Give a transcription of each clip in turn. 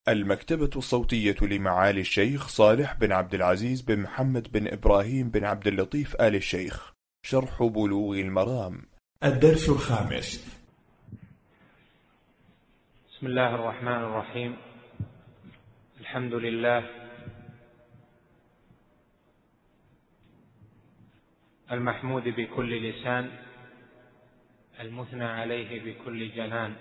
المكتبة الصوتية لمعالي الشيخ صالح بن عبد العزيز بن محمد بن إبراهيم بن عبد اللطيف آل الشيخ. شرح بلوغ المرام. الدرس الخامس. بسم الله الرحمن الرحيم. الحمد لله المحمود بكل لسان، المثنى عليه بكل جنان،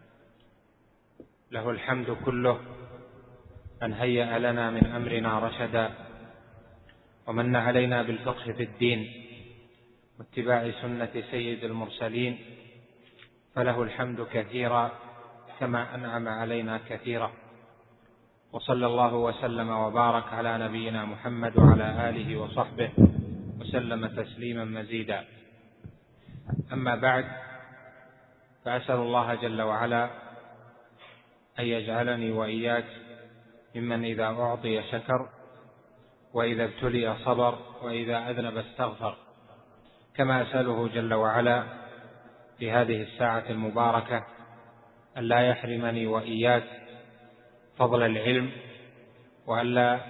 له الحمد كله، أن هيأ لنا من أمرنا رشدا، ومن علينا بالفقه في الدين واتباع سنة سيد المرسلين، فله الحمد كثيرا كما أنعم علينا كثيرا. وصلى الله وسلم وبارك على نبينا محمد وعلى آله وصحبه وسلم تسليما مزيدا. أما بعد، فأسأل الله جل وعلا أن يجعلني وإياك ممن إذا أعطي شكر، وإذا ابتلي صبر، وإذا أذنب استغفر. كما أسأله جل وعلا في هذه الساعة المباركة أن لا يحرمني وإياك فضل العلم، وأن لا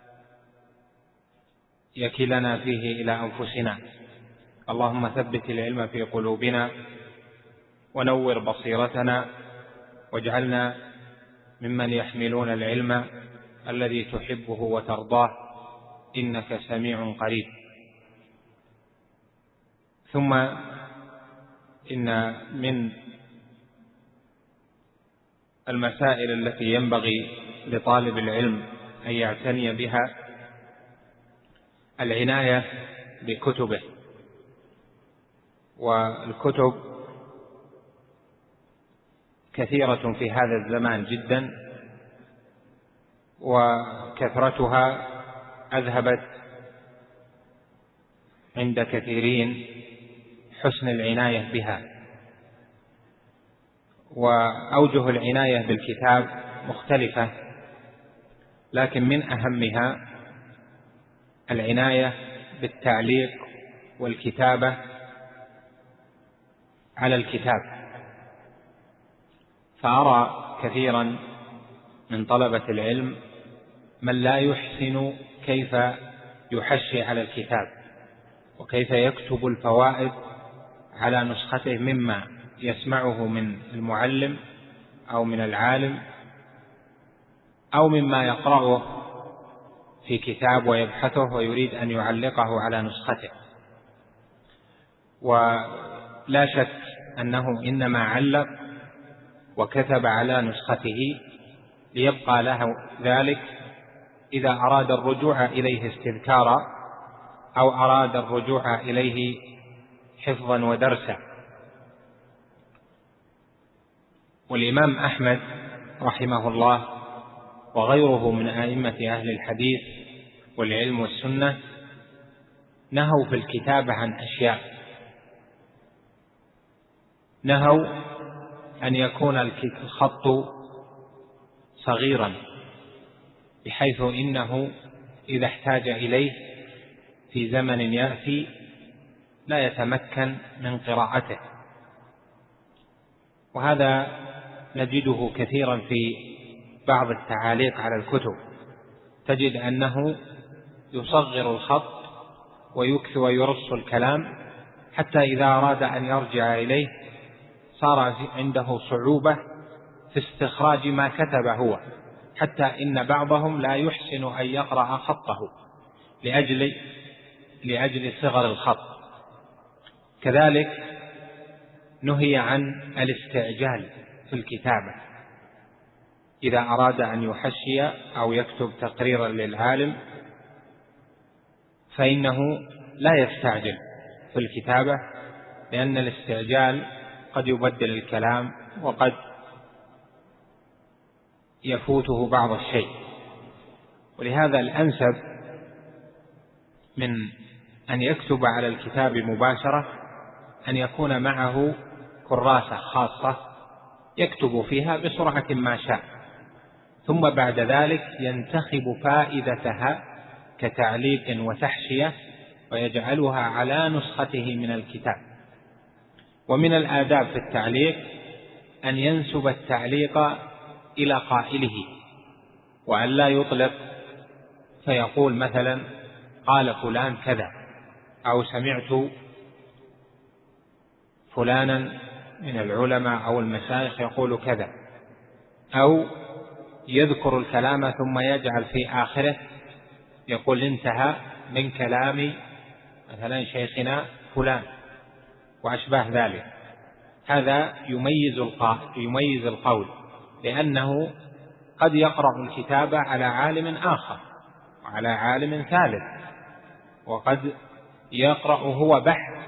يكلنا فيه إلى أنفسنا. اللهم ثبت العلم في قلوبنا، ونور بصيرتنا، واجعلنا ممن يحملون العلم الذي تحبه وترضاه، إنك سميع قريب. ثم إن من المسائل التي ينبغي لطالب العلم أن يعتني بها العناية بكتبه. والكتب كثيرة في هذا الزمان جدا، وكثرتها أذهبت عند كثيرين حسن العناية بها. وأوجه العناية بالكتاب مختلفة، لكن من أهمها العناية بالتعليق والكتابة على الكتاب. فأرى كثيرا من طلبة العلم من لا يحسن كيف يحشي على الكتاب، وكيف يكتب الفوائد على نسخته مما يسمعه من المعلم أو من العالم أو مما يقرأه في كتاب ويبحثه ويريد أن يعلقه على نسخته. ولا شك أنه إنما علق وكتب على نسخته ليبقى له ذلك إذا أراد الرجوع إليه استذكارا، أو أراد الرجوع إليه حفظا ودرسا. والإمام أحمد رحمه الله وغيره من أئمة أهل الحديث والعلم والسنة نهوا في الكتابة عن أشياء. نهوا أن يكون الخط صغيرا، بحيث إنه إذا احتاج إليه في زمن يأتي لا يتمكن من قراءته. وهذا نجده كثيرا في بعض التعاليق على الكتب، تجد أنه يصغر الخط ويكثر ويرص الكلام، حتى إذا أراد أن يرجع إليه صار عنده صعوبة في استخراج ما كتب هو، حتى إن بعضهم لا يحسن أن يقرأ خطه لأجل صغر الخط. كذلك نهي عن الاستعجال في الكتابة. إذا أراد أن يحشي أو يكتب تقريرا للعالم فإنه لا يستعجل في الكتابة، لأن الاستعجال قد يبدل الكلام وقد يفوته بعض الشيء. ولهذا الأنسب من أن يكتب على الكتاب مباشرة أن يكون معه كراسة خاصة يكتب فيها بسرعة ما شاء، ثم بعد ذلك ينتخب فائدتها كتعليق وتحشية ويجعلها على نسخته من الكتاب. ومن الآداب في التعليق أن ينسب التعليق إلى قائله، وأن لا يطلق فيقول مثلا قال فلان كذا، أو سمعت فلانا من العلماء أو المشايخ يقول كذا، أو يذكر الكلام ثم يجعل في آخره يقول انتهى من كلام مثلا شيخنا فلان وأشباه ذلك. هذا يميز القول، لأنه قد يقرأ الكتاب على عالم آخر وعلى عالم ثالث، وقد يقرأ هو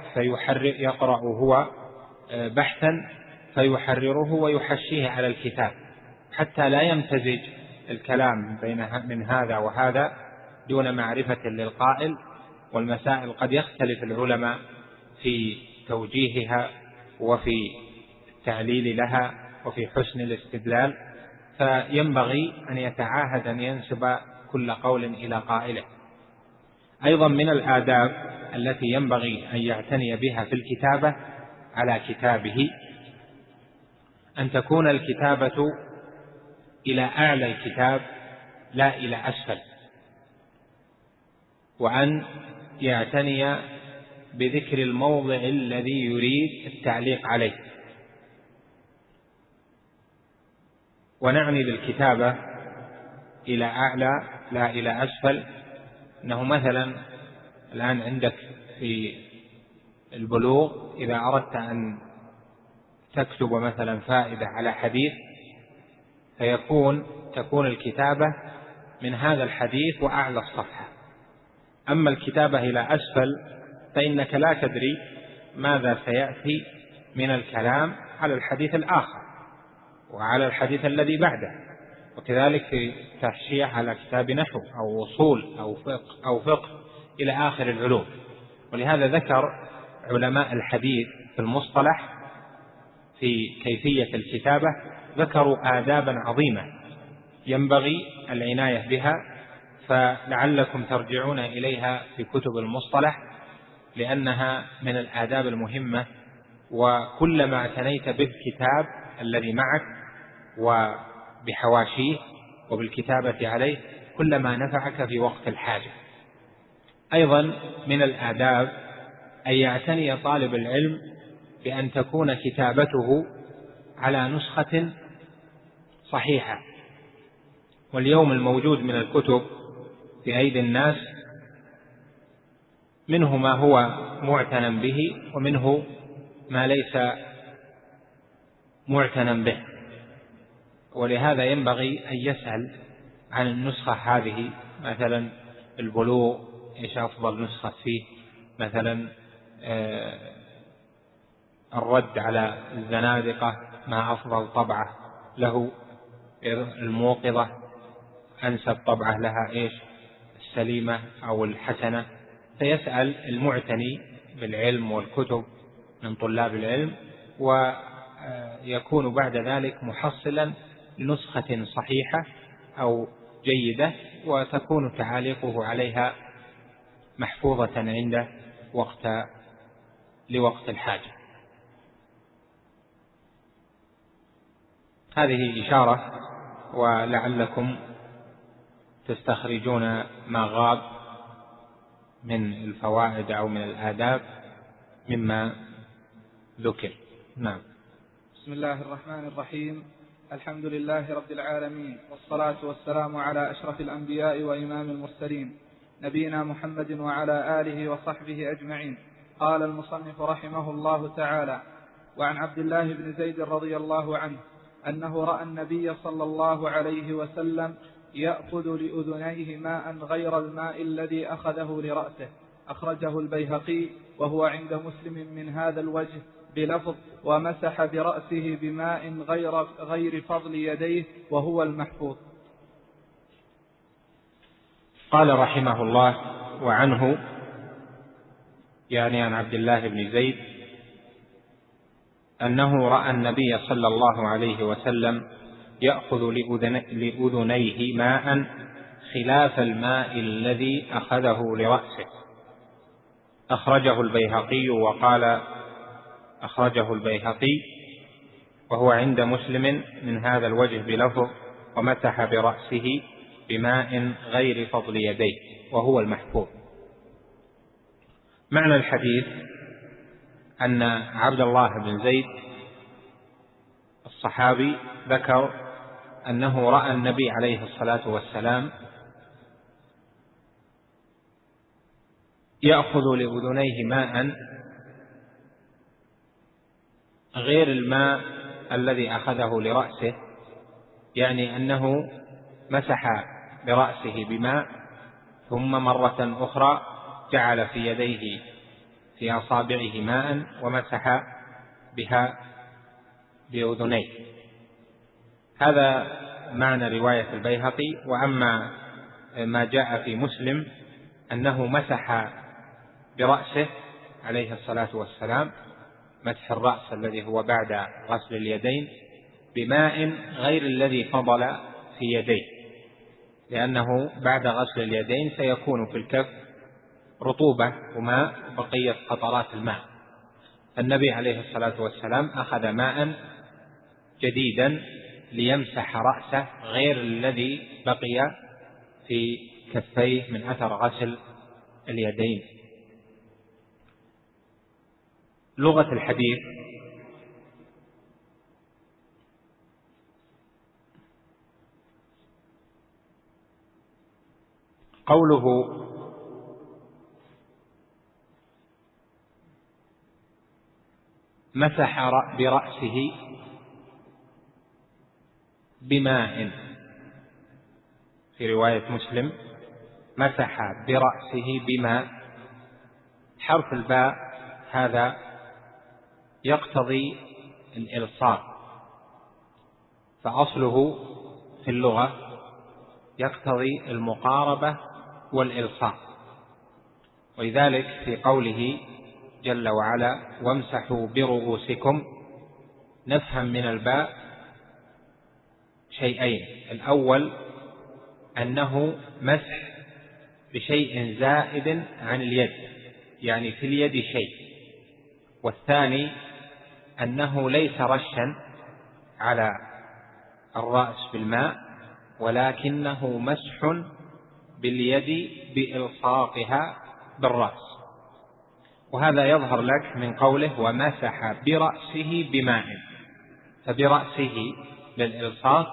بحثا فيحرره ويحشيه على الكتاب، حتى لا يمتزج الكلام من هذا وهذا دون معرفة للقائل. والمسائل قد يختلف العلماء في توجيهها وفي التعليل لها وفي حسن الاستدلال، فينبغي أن يتعاهد أن ينسب كل قول إلى قائله. أيضا من الآداب التي ينبغي أن يعتني بها في الكتابة على كتابه أن تكون الكتابة إلى أعلى الكتاب لا إلى أسفل، وأن يعتني بذكر الموضع الذي يريد التعليق عليه. ونعني بالكتابة إلى أعلى لا إلى أسفل أنه مثلا الآن عندك في البلوغ إذا أردت أن تكتب مثلا فائدة على حديث تكون الكتابة من هذا الحديث وأعلى الصفحة. أما الكتابة إلى أسفل فإنك لا تدري ماذا سيأتي من الكلام على الحديث الآخر وعلى الحديث الذي بعده، وكذلك في تحشية على كتاب نحو أو أصول أو فقه إلى آخر العلوم. ولهذا ذكر علماء الحديث في المصطلح في كيفية الكتابة ذكروا آدابا عظيمة ينبغي العناية بها، فلعلكم ترجعون إليها في كتب المصطلح لأنها من الآداب المهمة. وكلما اعتنيت بالكتاب الذي معك وبحواشيه وبالكتابة عليه كلما نفعك في وقت الحاجة. أيضا من الآداب أن يعتني طالب العلم بأن تكون كتابته على نسخة صحيحة. واليوم الموجود من الكتب في أيدي الناس منه ما هو معتنى به ومنه ما ليس معتنى به، ولهذا ينبغي أن يسأل عن النسخة هذه. مثلا البلوغ إيش أفضل نسخة فيه، مثلا الرد على الزنادقة ما أفضل طبعة له، الموقظة أنسب طبعة لها إيش، السليمة أو الحسنة. فيسأل المعتني بالعلم والكتب من طلاب العلم، ويكون بعد ذلك محصلا لنسخة صحيحة أو جيدة، وتكون تعاليقه عليها محفوظة عنده لوقت الحاجة. هذه إشارة ولعلكم تستخرجون ما غاب من الفوائد أو من الآداب مما ذكر. نعم. بسم الله الرحمن الرحيم. الحمد لله رب العالمين، والصلاة والسلام على أشرف الأنبياء وإمام المرسلين نبينا محمد وعلى آله وصحبه أجمعين. قال المصنف رحمه الله تعالى: وعن عبد الله بن زيد رضي الله عنه أنه رأى النبي صلى الله عليه وسلم يأخذ لأذنيه ماء غير الماء الذي أخذه لرأسه. أخرجه البيهقي وهو عند مسلم من هذا الوجه بلفظ: ومسح برأسه بماء غير فضل يديه، وهو المحفوظ. قال رحمه الله: وعنه يعني عن عبد الله بن زيد أنه رأى النبي صلى الله عليه وسلم يأخذ لأذنيه ماء خلاف الماء الذي أخذه لرأسه. أخرجه البيهقي وقال أخرجه البيهقي وهو عند مسلم من هذا الوجه بلفظ: ومسح برأسه بماء غير فضل يديه، وهو المحفوظ. معنى الحديث أن عبد الله بن زيد الصحابي ذكر أنه رأى النبي عليه الصلاة والسلام يأخذ لأذنيه ماء غير الماء الذي أخذه لرأسه، يعني أنه مسح برأسه بماء ثم مرة أخرى جعل في يديه في أصابعه ماء ومسح بها بأذنيه. هذا معنى رواية البيهقي. وأما ما جاء في مسلم أنه مسح برأسه عليه الصلاة والسلام، مسح الرأس الذي هو بعد غسل اليدين بماء غير الذي فضل في يديه، لأنه بعد غسل اليدين سيكون في الكف رطوبة وماء بقية قطرات الماء. النبي عليه الصلاة والسلام أخذ ماء جديدا ليمسح رأسه غير الذي بقي في كفيه من أثر غسل اليدين. لغة الحديث: قوله مسح برأسه بماء، في رواية مسلم مسح برأسه بماء، حرف الباء هذا يقتضي الإلصاق، فأصله في اللغة يقتضي المقاربة والإلصاق، ولذلك في قوله جل وعلا وامسحوا برؤوسكم نفهم من الباء شيئين: الأول أنه مسح بشيء زائد عن اليد، يعني في اليد شيء، والثاني أنه ليس رشا على الرأس بالماء، ولكنه مسح باليد بإلصاقها بالرأس. وهذا يظهر لك من قوله ومسح برأسه بماء، فبرأسه للإلصاق،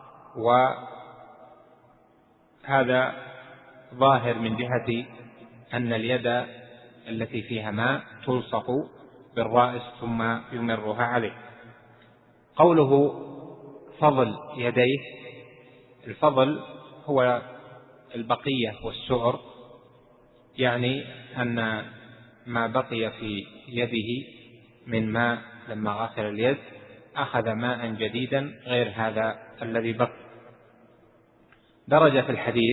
وهذا ظاهر من جهة أن اليد التي فيها ماء تلصق بالرأس ثم يمرها عليه. قوله فضل يديه: الفضل هو البقية والسعر، يعني أن ما بقي في يده من ماء لما غسل اليد أخذ ماء جديدا غير هذا الذي بقي. درجة في الحديث: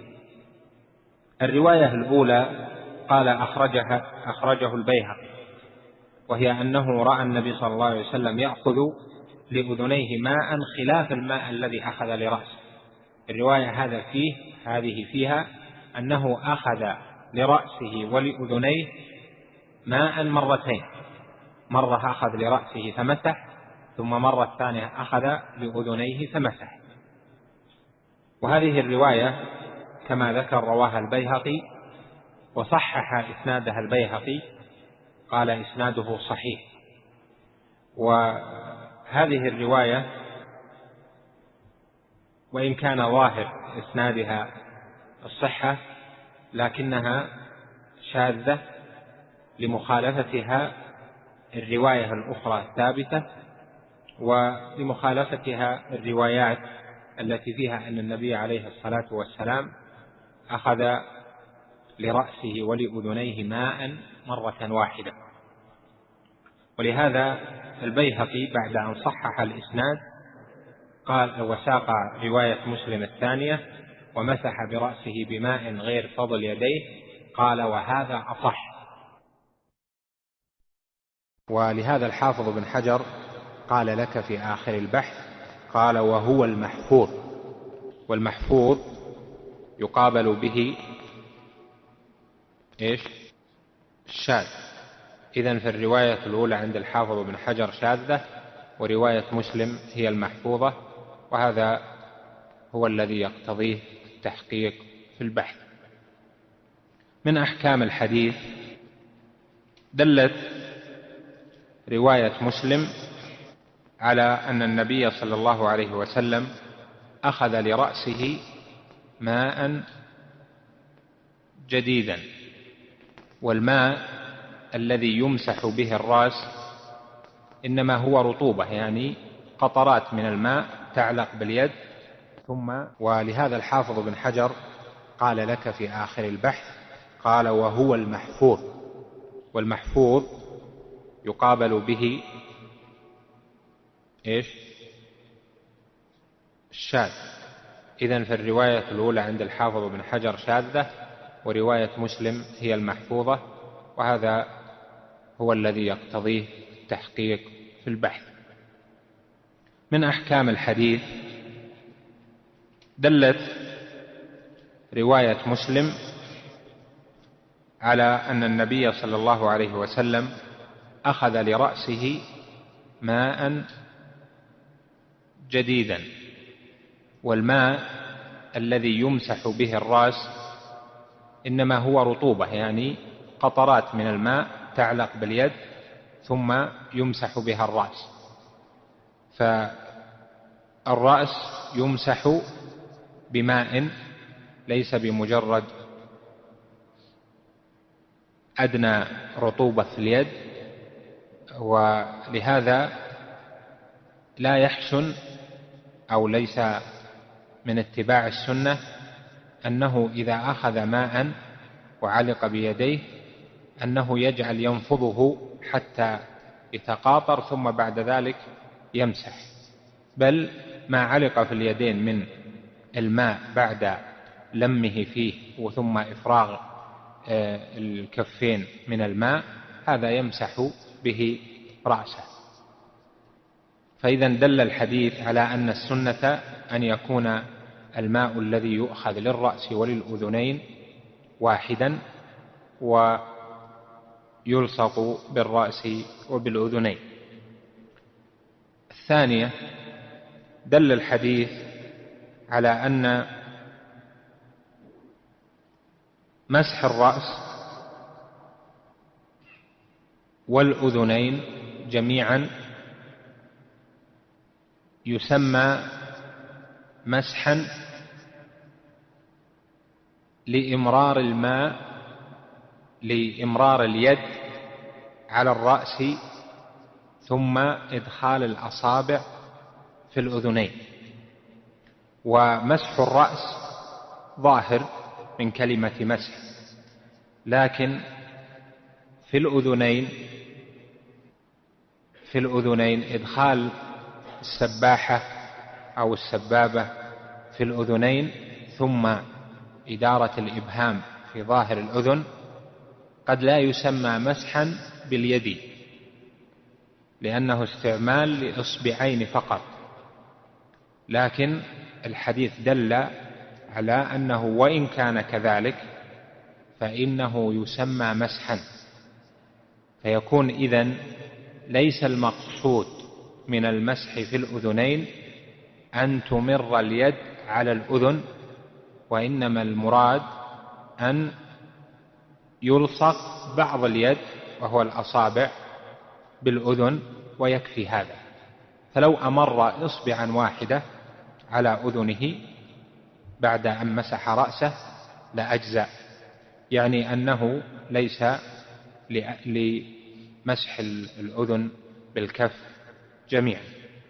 الرواية الأولى قال أخرجه البيهقي، وهي أنه رأى النبي صلى الله عليه وسلم يأخذ لأذنيه ماء خلاف الماء الذي أخذ لرأسه. الرواية هذه فيها أنه أخذ لرأسه ولأذنيه ماء مرتين، مرة أخذ لرأسه فمسح، ثم مرة ثانية أخذ لأذنيه فمسح. وهذه الرواية كما ذكر رواها البيهقي، وصحح إسنادها البيهقي، قال إسناده صحيح. وهذه الرواية وإن كان ظاهر إسنادها الصحة، لكنها شاذة لمخالفتها الرواية الأخرى الثابتة، ولمخالفتها الروايات التي فيها أن النبي عليه الصلاة والسلام أخذ لرأسه ولأذنيه ماء مرة واحدة. ولهذا البيهقي بعد أن صحح الإسناد قال وساق رواية مسلم الثانية ومسح برأسه بماء غير فضل يديه، قال وهذا أصح. ولهذا الحافظ بن حجر قال لك في آخر البحث، قال وهو المحفوظ، والمحفوظ يقابل به الشاذ. إذن في الرواية الأولى عند الحافظ بن حجر شاذة، ورواية مسلم هي المحفوظة، وهذا هو الذي يقتضيه التحقيق في البحث. من أحكام الحديث دلت رواية مسلم على أن النبي صلى الله عليه وسلم أخذ لرأسه ماء جديدا، والماء الذي يمسح به الرأس إنما هو رطوبة، يعني قطرات من الماء تعلق باليد. ولهذا الحافظ بن حجر قال لك في آخر البحث، قال وهو المحفوظ، والمحفوظ يقابل به الشاذ. إذن في الرواية الأولى عند الحافظ بن حجر شاذة، ورواية مسلم هي المحفوظة، وهذا هو الذي يقتضيه التحقيق في البحث. من أحكام الحديث دلت رواية مسلم على أن النبي صلى الله عليه وسلم أخذ لرأسه ماء جديدا، والماء الذي يمسح به الرأس إنما هو رطوبة، يعني قطرات من الماء تعلق باليد ثم يمسح بها الرأس. فالرأس يمسح بماء، ليس بمجرد أدنى رطوبة في اليد. ولهذا لا يحسن أو ليس من اتباع السنة أنه إذا أخذ ماء وعلق بيديه أنه يجعل ينفضه حتى يتقاطر ثم بعد ذلك يمسح، بل ما علق في اليدين من الماء بعد لمه فيه وثم إفراغ الكفين من الماء هذا يمسح به رأسه. فإذا دل الحديث على أن السنة أن يكون الماء الذي يؤخذ للرأس وللأذنين واحدا ويلصق بالرأس وبالأذنين. الثانية، دل الحديث على أن مسح الرأس والأذنين جميعا يسمى مسحا لإمرار الماء، لإمرار اليد على الرأس ثم إدخال الأصابع في الأذنين. ومسح الرأس ظاهر من كلمة مسح، لكن في الأذنين إدخال السباحة أو السبابة في الأذنين ثم إدارة الإبهام في ظاهر الأذن قد لا يسمى مسحا باليد، لأنه استعمال لإصبعين فقط، لكن الحديث دل على أنه وإن كان كذلك فإنه يسمى مسحا. فيكون إذن ليس المقصود من المسح في الأذنين أن تمر اليد على الأذن، وإنما المراد أن يلصق بعض اليد وهو الأصابع بالأذن ويكفي هذا. فلو أمر إصبعا واحدة على أذنه بعد أن مسح رأسه لأجزأ، يعني أنه ليس لمسح الأذن بالكف جميعا.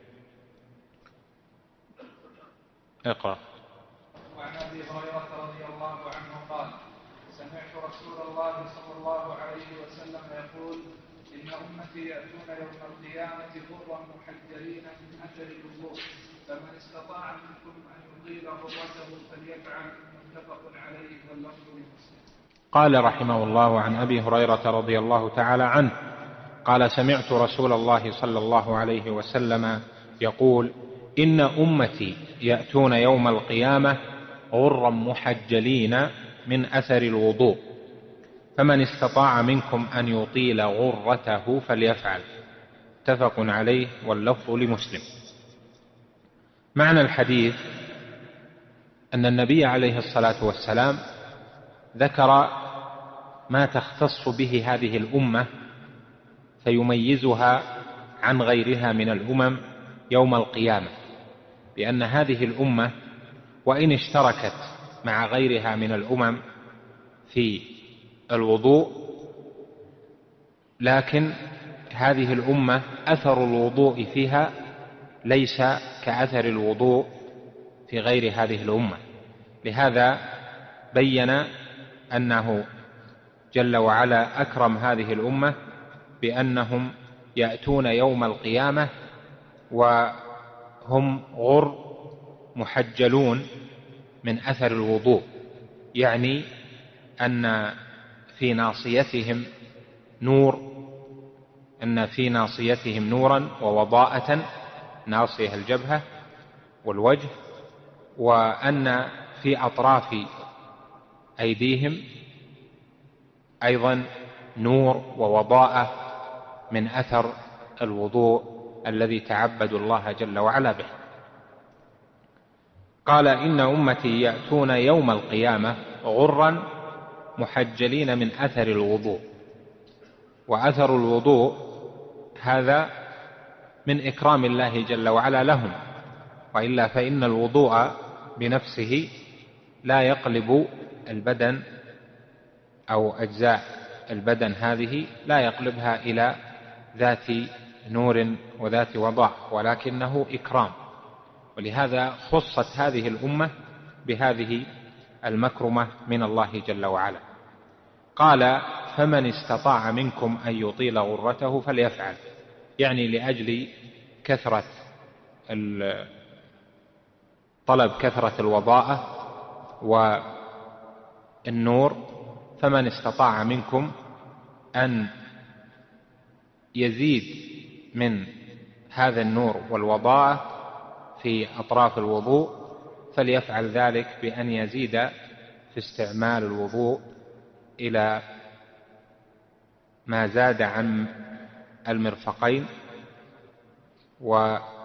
اقرأ. وعن أبي هريرة رضي الله عنه قال: سمعت رسول الله صلى الله عليه وسلم يقول: إن أمتي يأتون يوم القيامة غرا محجلين من أثر الوضوء، فمن استطاع منكم أن يطيل غرته فليفعل. متفق عليه واللفظ لمسلم. قال رحمه الله عن أبي هريرة رضي الله تعالى عنه قال: سمعت رسول الله صلى الله عليه وسلم يقول: إن أمتي يأتون يوم القيامة غرا محجلين من أثر الوضوء، فمن استطاع منكم أن يطيل غرته فليفعل. متفق عليه واللفظ لمسلم. معنى الحديث أن النبي عليه الصلاة والسلام ذكر ما تختص به هذه الأمة فيميزها عن غيرها من الأمم يوم القيامة، بأن هذه الأمة وإن اشتركت مع غيرها من الأمم في الوضوء، لكن هذه الأمة أثر الوضوء فيها ليس كأثر الوضوء في غير هذه الأمة. لهذا بين أنه جل وعلا أكرم هذه الأمة بأنهم يأتون يوم القيامة وهم غر محجلون من أثر الوضوء، يعني أن في ناصيتهم نورا ووضاءة، ناصية الجبهة والوجه، وأن في أطراف أيديهم أيضا نور ووضاءة من أثر الوضوء الذي تعبدوا الله جل وعلا به. قال: إن أمتي يأتون يوم القيامة غرا محجلين من أثر الوضوء. وأثر الوضوء هذا من إكرام الله جل وعلا لهم، وإلا فإن الوضوء بنفسه لا يقلب البدن أو أجزاء البدن هذه لا يقلبها إلى ذات نور وذات وضاء، ولكنه إكرام، ولهذا خصت هذه الأمة بهذه المكرمة من الله جل وعلا. قال: فمن استطاع منكم أن يطيل غرته فليفعل، يعني لأجل كثرة طلب كثرة الوضاءة والنور، فمن استطاع منكم أن يزيد من هذا النور والوضاءة في أطراف الوضوء فليفعل ذلك بأن يزيد في استعمال الوضوء إلى ما زاد عن المرفقين، ويزيد